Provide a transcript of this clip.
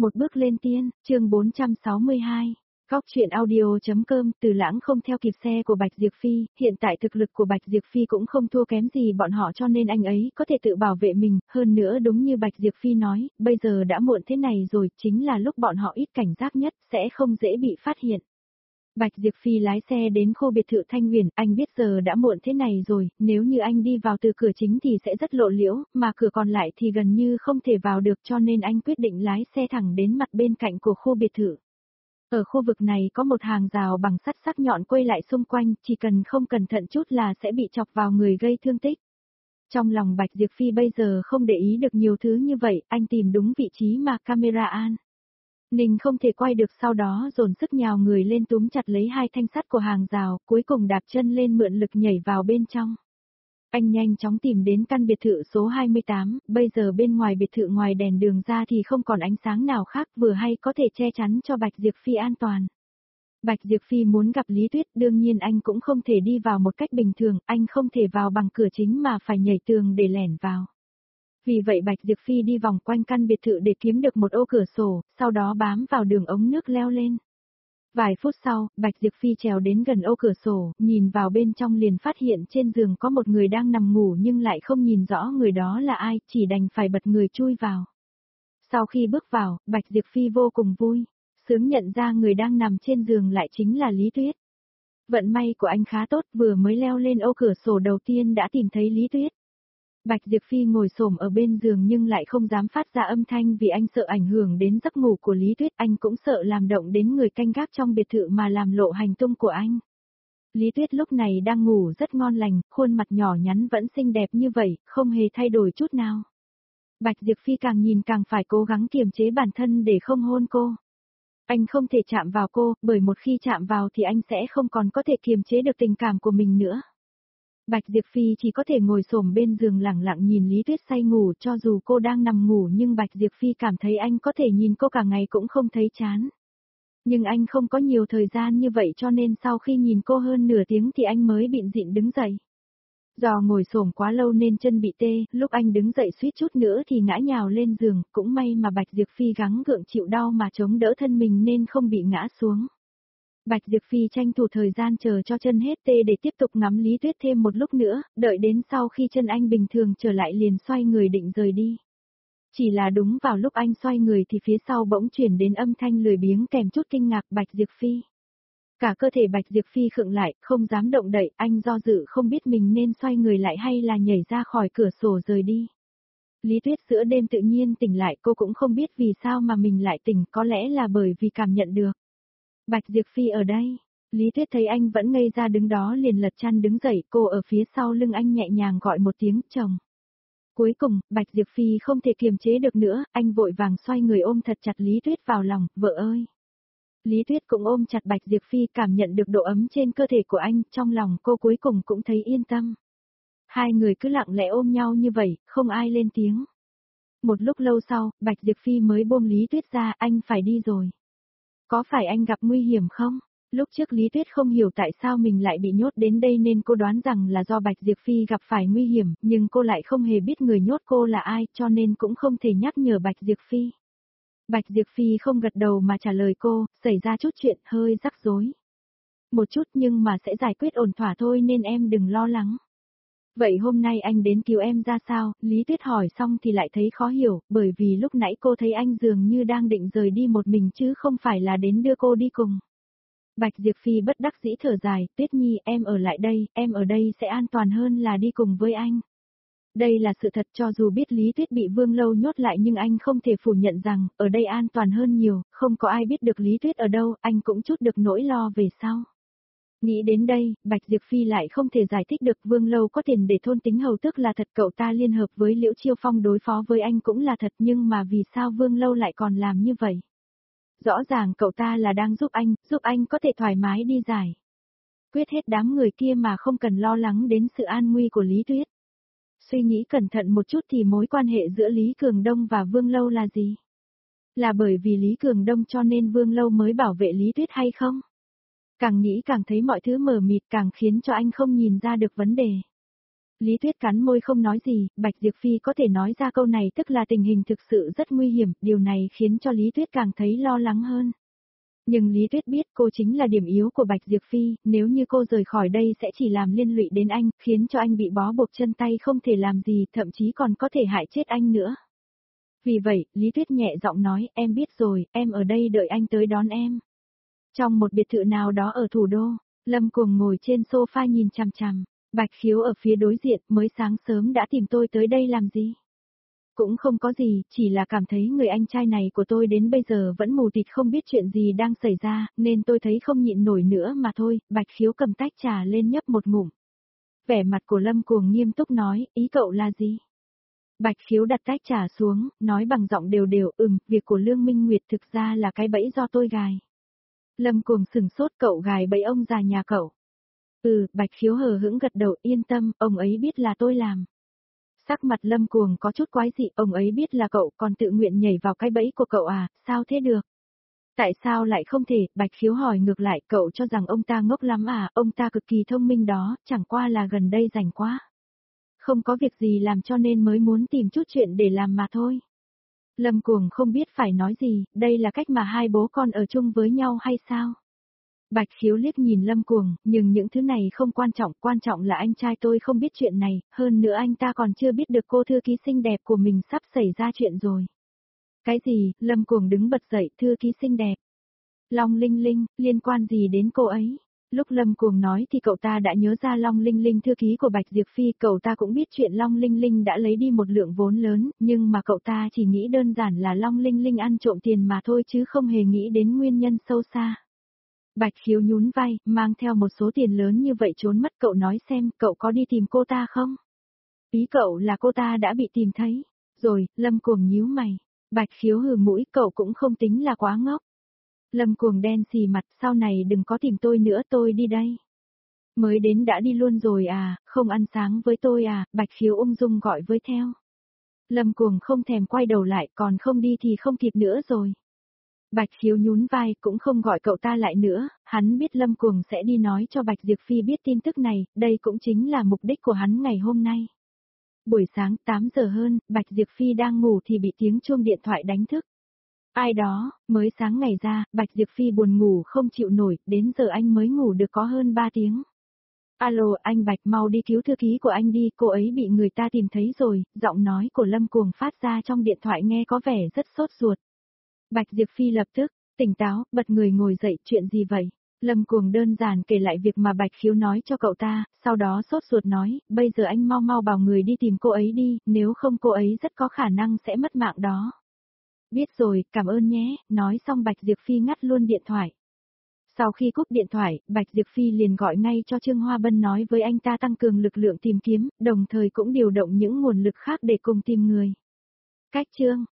Một bước lên tiên, chương 462. Góc truyện audio.com. Từ Lãng không theo kịp xe của Bạch Diệp Phi, hiện tại thực lực của Bạch Diệp Phi cũng không thua kém gì bọn họ cho nên anh ấy có thể tự bảo vệ mình, hơn nữa đúng như Bạch Diệp Phi nói, bây giờ đã muộn thế này rồi, chính là lúc bọn họ ít cảnh giác nhất, sẽ không dễ bị phát hiện. Bạch Diệp Phi lái xe đến khu biệt thự Thanh Huyền, anh biết giờ đã muộn thế này rồi, nếu như anh đi vào từ cửa chính thì sẽ rất lộ liễu, mà cửa còn lại thì gần như không thể vào được cho nên anh quyết định lái xe thẳng đến mặt bên cạnh của khu biệt thự. Ở khu vực này có một hàng rào bằng sắt sắc nhọn quay lại xung quanh, chỉ cần không cẩn thận chút là sẽ bị chọc vào người gây thương tích. Trong lòng Bạch Diệp Phi bây giờ không để ý được nhiều thứ như vậy, anh tìm đúng vị trí mà camera an ninh không thể quay được, sau đó dồn sức nhào người lên túm chặt lấy hai thanh sắt của hàng rào, cuối cùng đạp chân lên mượn lực nhảy vào bên trong. Anh nhanh chóng tìm đến căn biệt thự số 28, bây giờ bên ngoài biệt thự ngoài đèn đường ra thì không còn ánh sáng nào khác, vừa hay có thể che chắn cho Bạch Diệp Phi an toàn. Bạch Diệp Phi muốn gặp Lý Tuyết, đương nhiên anh cũng không thể đi vào một cách bình thường, anh không thể vào bằng cửa chính mà phải nhảy tường để lẻn vào. Vì vậy Bạch Diệp Phi đi vòng quanh căn biệt thự để kiếm được một ô cửa sổ, sau đó bám vào đường ống nước leo lên. Vài phút sau, Bạch Diệp Phi trèo đến gần ô cửa sổ, nhìn vào bên trong liền phát hiện trên giường có một người đang nằm ngủ nhưng lại không nhìn rõ người đó là ai, chỉ đành phải bật người chui vào. Sau khi bước vào, Bạch Diệp Phi vô cùng vui, sướng nhận ra người đang nằm trên giường lại chính là Lý Tuyết. Vận may của anh khá tốt, vừa mới leo lên ô cửa sổ đầu tiên đã tìm thấy Lý Tuyết. Bạch Diệp Phi ngồi xổm ở bên giường nhưng lại không dám phát ra âm thanh vì anh sợ ảnh hưởng đến giấc ngủ của Lý Tuyết, anh cũng sợ làm động đến người canh gác trong biệt thự mà làm lộ hành tung của anh. Lý Tuyết lúc này đang ngủ rất ngon lành, khuôn mặt nhỏ nhắn vẫn xinh đẹp như vậy, không hề thay đổi chút nào. Bạch Diệp Phi càng nhìn càng phải cố gắng kiềm chế bản thân để không hôn cô. Anh không thể chạm vào cô, bởi một khi chạm vào thì anh sẽ không còn có thể kiềm chế được tình cảm của mình nữa. Bạch Diệp Phi chỉ có thể ngồi xổm bên giường lẳng lặng nhìn Lý Tuyết say ngủ, cho dù cô đang nằm ngủ nhưng Bạch Diệp Phi cảm thấy anh có thể nhìn cô cả ngày cũng không thấy chán. Nhưng anh không có nhiều thời gian như vậy cho nên sau khi nhìn cô hơn nửa tiếng thì anh mới bịn dịn đứng dậy. Do ngồi xổm quá lâu nên chân bị tê, lúc anh đứng dậy suýt chút nữa thì ngã nhào lên giường, cũng may mà Bạch Diệp Phi gắng gượng chịu đau mà chống đỡ thân mình nên không bị ngã xuống. Bạch Diệp Phi tranh thủ thời gian chờ cho chân hết tê để tiếp tục ngắm Lý Tuyết thêm một lúc nữa, đợi đến sau khi chân anh bình thường trở lại liền xoay người định rời đi. Chỉ là đúng vào lúc anh xoay người thì phía sau bỗng chuyển đến âm thanh lười biếng kèm chút kinh ngạc Bạch Diệp Phi. Cả cơ thể Bạch Diệp Phi khựng lại, không dám động đậy, anh do dự không biết mình nên xoay người lại hay là nhảy ra khỏi cửa sổ rời đi. Lý Tuyết giữa đêm tự nhiên tỉnh lại, cô cũng không biết vì sao mà mình lại tỉnh, có lẽ là bởi vì cảm nhận được. Bạch Diệp Phi ở đây. Lý Tuyết thấy anh vẫn ngây ra đứng đó liền lật chăn đứng dậy, cô ở phía sau lưng anh nhẹ nhàng gọi một tiếng chồng. Cuối cùng, Bạch Diệp Phi không thể kiềm chế được nữa, anh vội vàng xoay người ôm thật chặt Lý Tuyết vào lòng, vợ ơi. Lý Tuyết cũng ôm chặt Bạch Diệp Phi, cảm nhận được độ ấm trên cơ thể của anh, trong lòng cô cuối cùng cũng thấy yên tâm. Hai người cứ lặng lẽ ôm nhau như vậy, không ai lên tiếng. Một lúc lâu sau, Bạch Diệp Phi mới buông Lý Tuyết ra, anh phải đi rồi. Có phải anh gặp nguy hiểm không? Lúc trước Lý Tuyết không hiểu tại sao mình lại bị nhốt đến đây nên cô đoán rằng là do Bạch Diệp Phi gặp phải nguy hiểm, nhưng cô lại không hề biết người nhốt cô là ai cho nên cũng không thể nhắc nhở Bạch Diệp Phi. Bạch Diệp Phi không gật đầu mà trả lời cô, xảy ra chút chuyện hơi rắc rối. Một chút nhưng mà sẽ giải quyết ổn thỏa thôi nên em đừng lo lắng. Vậy hôm nay anh đến cứu em ra sao? Lý Tuyết hỏi xong thì lại thấy khó hiểu, bởi vì lúc nãy cô thấy anh dường như đang định rời đi một mình chứ không phải là đến đưa cô đi cùng. Bạch Diệp Phi bất đắc dĩ thở dài, Tuyết Nhi em ở lại đây, em ở đây sẽ an toàn hơn là đi cùng với anh. Đây là sự thật, cho dù biết Lý Tuyết bị Vương Lâu nhốt lại nhưng anh không thể phủ nhận rằng, ở đây an toàn hơn nhiều, không có ai biết được Lý Tuyết ở đâu, anh cũng chút được nỗi lo về sau. Nghĩ đến đây, Bạch Diệp Phi lại không thể giải thích được Vương Lâu có tiền để thôn tính hầu tức là thật, cậu ta liên hợp với Liễu Chiêu Phong đối phó với anh cũng là thật, nhưng mà vì sao Vương Lâu lại còn làm như vậy? Rõ ràng cậu ta là đang giúp anh có thể thoải mái đi giải quyết hết đám người kia mà không cần lo lắng đến sự an nguy của Lý Tuyết. Suy nghĩ cẩn thận một chút thì mối quan hệ giữa Lý Cường Đông và Vương Lâu là gì? Là bởi vì Lý Cường Đông cho nên Vương Lâu mới bảo vệ Lý Tuyết hay không? Càng nghĩ càng thấy mọi thứ mờ mịt, càng khiến cho anh không nhìn ra được vấn đề. Lý Tuyết cắn môi không nói gì, Bạch Diệp Phi có thể nói ra câu này tức là tình hình thực sự rất nguy hiểm, điều này khiến cho Lý Tuyết càng thấy lo lắng hơn. Nhưng Lý Tuyết biết cô chính là điểm yếu của Bạch Diệp Phi, nếu như cô rời khỏi đây sẽ chỉ làm liên lụy đến anh, khiến cho anh bị bó buộc chân tay không thể làm gì, thậm chí còn có thể hại chết anh nữa. Vì vậy, Lý Tuyết nhẹ giọng nói, em biết rồi, em ở đây đợi anh tới đón em. Trong một biệt thự nào đó ở thủ đô, Lâm Cuồng ngồi trên sofa nhìn chằm chằm, Bạch Khiếu ở phía đối diện mới sáng sớm đã tìm tôi tới đây làm gì? Cũng không có gì, chỉ là cảm thấy người anh trai này của tôi đến bây giờ vẫn mù tịt không biết chuyện gì đang xảy ra, nên tôi thấy không nhịn nổi nữa mà thôi, Bạch Khiếu cầm tách trà lên nhấp một ngụm. Vẻ mặt của Lâm Cuồng nghiêm túc nói, ý cậu là gì? Bạch Khiếu đặt tách trà xuống, nói bằng giọng đều đều, việc của Lương Minh Nguyệt thực ra là cái bẫy do tôi gài. Lâm Cuồng sừng sốt, cậu gài bẫy ông già nhà cậu. Bạch Khiếu hờ hững gật đầu, yên tâm, ông ấy biết là tôi làm. Sắc mặt Lâm Cuồng có chút quái dị, ông ấy biết là cậu còn tự nguyện nhảy vào cái bẫy của cậu à, sao thế được? Tại sao lại không thể, Bạch Khiếu hỏi ngược lại, cậu cho rằng ông ta ngốc lắm à, ông ta cực kỳ thông minh đó, chẳng qua là gần đây rảnh quá. Không có việc gì làm cho nên mới muốn tìm chút chuyện để làm mà thôi. Lâm Cuồng không biết phải nói gì, đây là cách mà hai bố con ở chung với nhau hay sao? Bạch Khiếu liếc nhìn Lâm Cuồng, nhưng những thứ này không quan trọng là anh trai tôi không biết chuyện này, hơn nữa anh ta còn chưa biết được cô thư ký xinh đẹp của mình sắp xảy ra chuyện rồi. Cái gì, Lâm Cuồng đứng bật dậy, thư ký xinh đẹp. Long Linh Linh, liên quan gì đến cô ấy? Lúc Lâm Cuồng nói thì cậu ta đã nhớ ra Long Linh Linh thư ký của Bạch Diệp Phi, cậu ta cũng biết chuyện Long Linh Linh đã lấy đi một lượng vốn lớn, nhưng mà cậu ta chỉ nghĩ đơn giản là Long Linh Linh ăn trộm tiền mà thôi chứ không hề nghĩ đến nguyên nhân sâu xa. Bạch Khiếu nhún vai, mang theo một số tiền lớn như vậy trốn mất, cậu nói xem, cậu có đi tìm cô ta không? Ý cậu là cô ta đã bị tìm thấy. Rồi, Lâm Cuồng nhíu mày. Bạch Khiếu hừ mũi, cậu cũng không tính là quá ngốc. Lâm Cuồng đen xì mặt, sau này đừng có tìm tôi nữa, tôi đi đây. Mới đến đã đi luôn rồi à, không ăn sáng với tôi à, Bạch Khiếu ung dung gọi với theo. Lâm Cuồng không thèm quay đầu lại, còn không đi thì không kịp nữa rồi. Bạch Khiếu nhún vai, cũng không gọi cậu ta lại nữa, hắn biết Lâm Cuồng sẽ đi nói cho Bạch Diệp Phi biết tin tức này, đây cũng chính là mục đích của hắn ngày hôm nay. Buổi sáng 8 giờ hơn, Bạch Diệp Phi đang ngủ thì bị tiếng chuông điện thoại đánh thức. Ai đó, mới sáng ngày ra, Bạch Diệp Phi buồn ngủ không chịu nổi, đến giờ anh mới ngủ được có hơn 3 tiếng. Alo, anh Bạch, mau đi cứu thư ký của anh đi, cô ấy bị người ta tìm thấy rồi, giọng nói của Lâm Cuồng phát ra trong điện thoại nghe có vẻ rất sốt ruột. Bạch Diệp Phi lập tức, tỉnh táo, bật người ngồi dậy, chuyện gì vậy? Lâm Cuồng đơn giản kể lại việc mà Bạch Khiếu nói cho cậu ta, sau đó sốt ruột nói, bây giờ anh mau bảo người đi tìm cô ấy đi, nếu không cô ấy rất có khả năng sẽ mất mạng đó. Biết rồi, cảm ơn nhé, nói xong Bạch Diệp Phi ngắt luôn điện thoại. Sau khi cúp điện thoại, Bạch Diệp Phi liền gọi ngay cho Trương Hoa Bân nói với anh ta tăng cường lực lượng tìm kiếm, đồng thời cũng điều động những nguồn lực khác để cùng tìm người. Cách chương